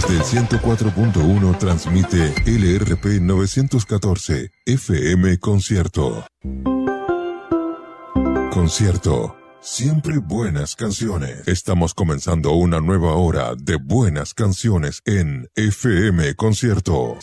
Desde el 104.1 transmite LRP 914 FM Concierto. Concierto. Siempre buenas canciones. Estamos comenzando una nueva hora de buenas canciones en FM Concierto.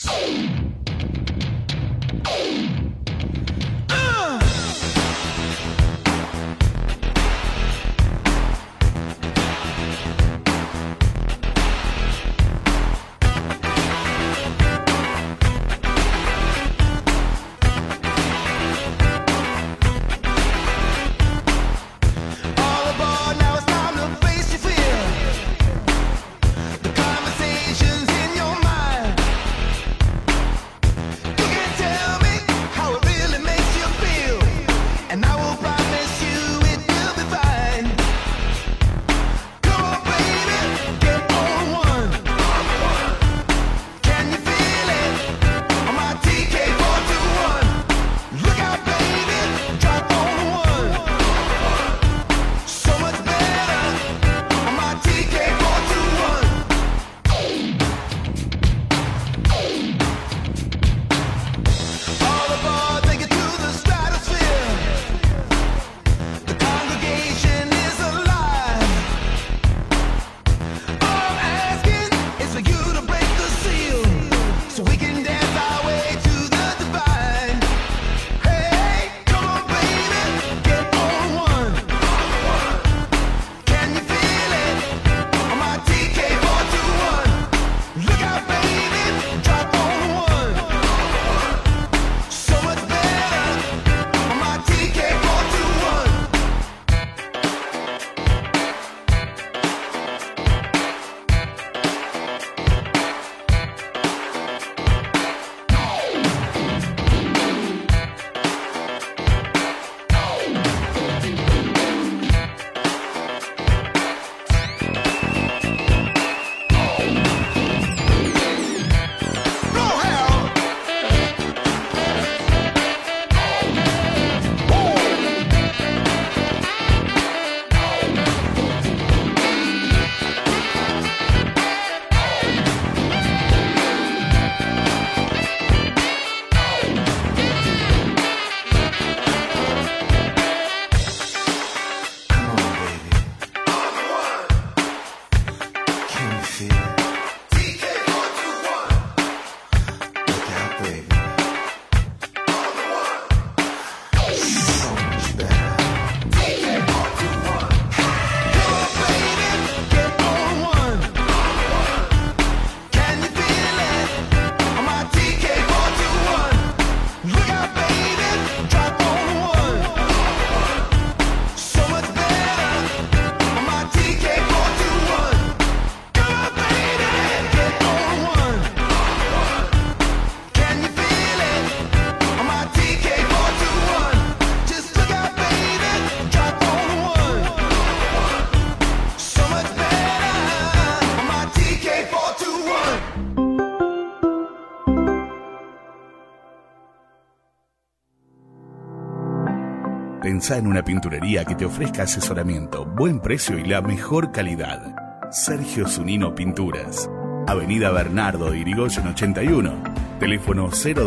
Pensá en una pinturería que te ofrezca asesoramiento, buen precio y la mejor calidad. Sergio Zunino Pinturas. Avenida Bernardo de Irigoyen 81. Teléfono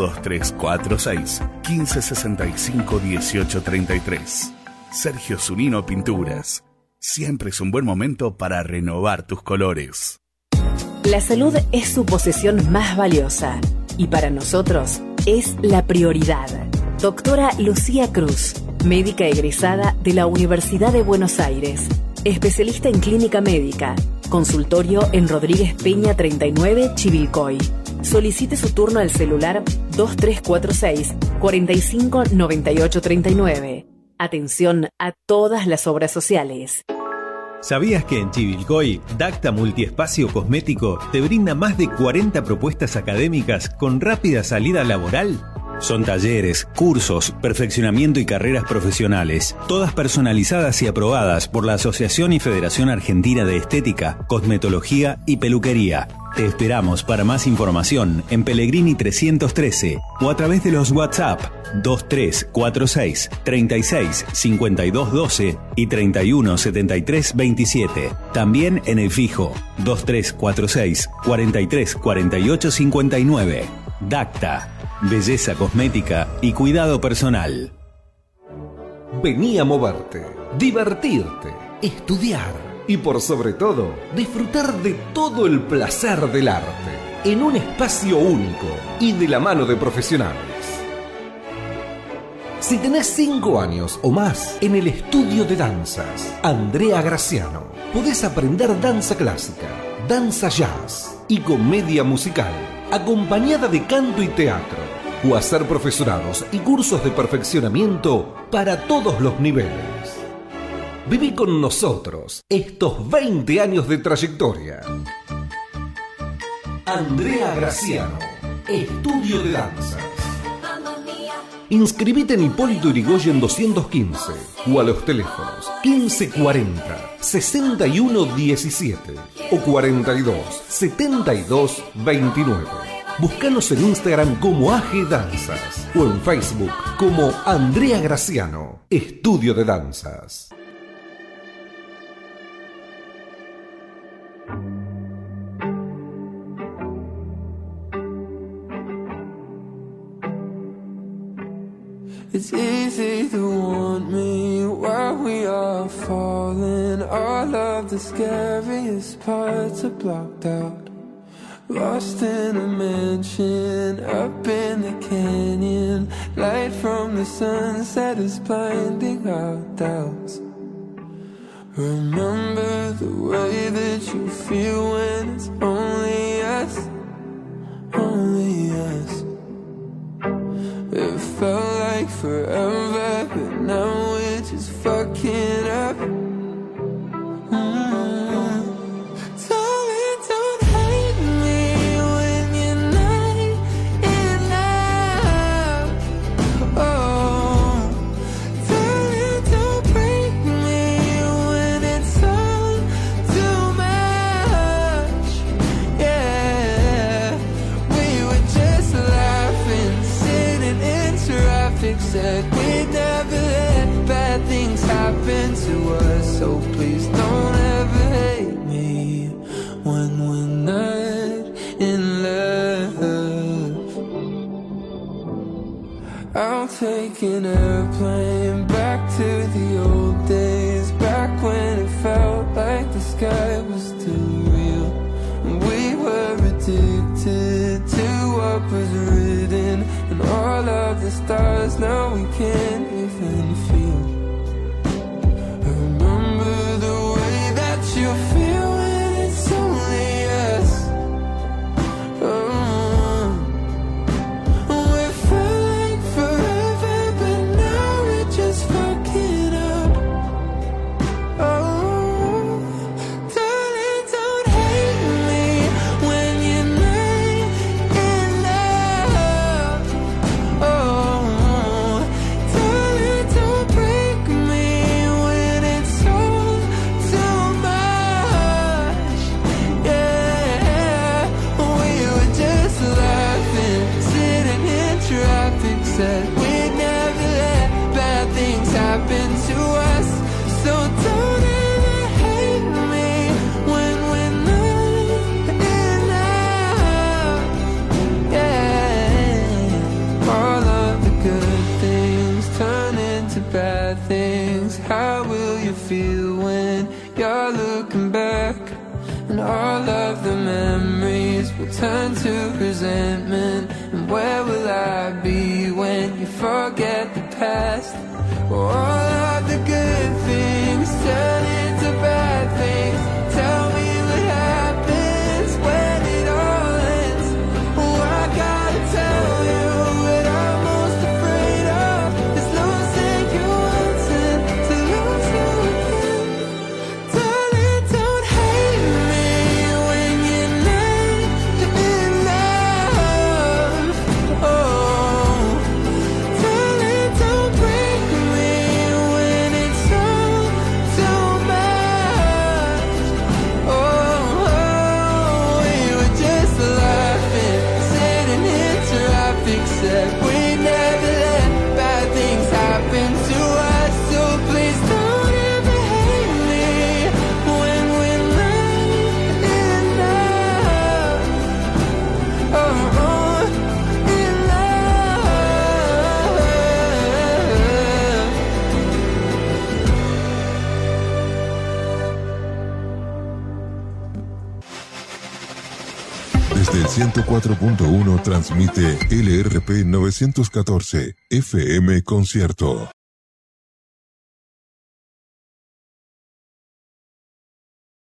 02346 1565 1833. Sergio Zunino Pinturas. Siempre es un buen momento para renovar tus colores. La salud es su posesión más valiosa y para nosotros es la prioridad. Doctora Lucía Cruz, médica egresada de la Universidad de Buenos Aires, especialista en clínica médica, consultorio en Rodríguez Peña 39, Chivilcoy. Solicite su turno al celular 2346 45 98 39. Atención a todas las obras sociales. ¿Sabías que en Chivilcoy, Dacta Multiespacio Cosmético te brinda más de 40 propuestas académicas con rápida salida laboral? Son talleres, cursos, perfeccionamiento y carreras profesionales, todas personalizadas y aprobadas por la Asociación y Federación Argentina de Estética, Cosmetología y Peluquería. Te esperamos para más información en Pellegrini 313 o a través de los WhatsApp 2346 36 52 12 y 31 73 27. También en el fijo 2346 43 48 59. Dacta, belleza cosmética y cuidado personal. Vení a moverte, divertirte, estudiar y por sobre todo disfrutar de todo el placer del arte en un espacio único y de la mano de profesionales. Si tenés 5 años o más en el estudio de danzas Andrea Graciano, podés aprender danza clásica, danza jazz y comedia musical, acompañada de canto y teatro, o hacer profesorados y cursos de perfeccionamiento para todos los niveles. Viví con nosotros estos 20 años de trayectoria. Andrea Graciano, Estudio de Danzas. Inscribite en Hipólito Yrigoyen 215 o a los teléfonos 1540 61 17 o 42 72 29. Búscanos en Instagram como AG Danzas o en Facebook como Andrea Graciano, Estudio de Danzas. It's easy to want me while we are falling. All of the scariest parts are blocked out. Lost in a mansion, up in the canyon. Light from the sunset is blinding our doubts. Remember the way that you feel when it's only us, only us. It felt like forever, but now we're just fucking up. Said we'd never let bad things happen to us, so please don't ever hate me when we're not in love. I'll take an airplane back to the old days, back when it felt like the sky was still real, and we were addicted to what was written, and all of the stars now we can't even feel. I remember the way that you feel when it's only us. We felt like forever, but now we're just fucking up. Darling, don't hate me when you're not in love. Darling, don't break me when it's all too much. Yeah, we were just laughing, sitting in traffic, said we'd never let bad things happen to us, so don't ever hate me when we're not in love. Yeah, all of the good things turn into bad things. How will you feel when you're looking back? And all of the memories will turn to resentment. And where will I be when you forget the past? All of the good things turn into bad things. Tell me what happens when it all ends. Oh, I gotta tell you what I'm most afraid of is losing you once and to lose you again. Darling, don't hate me when you're not in love. Oh, darling, don't break me Desde el 104.1 transmite LRP 914 FM Concierto.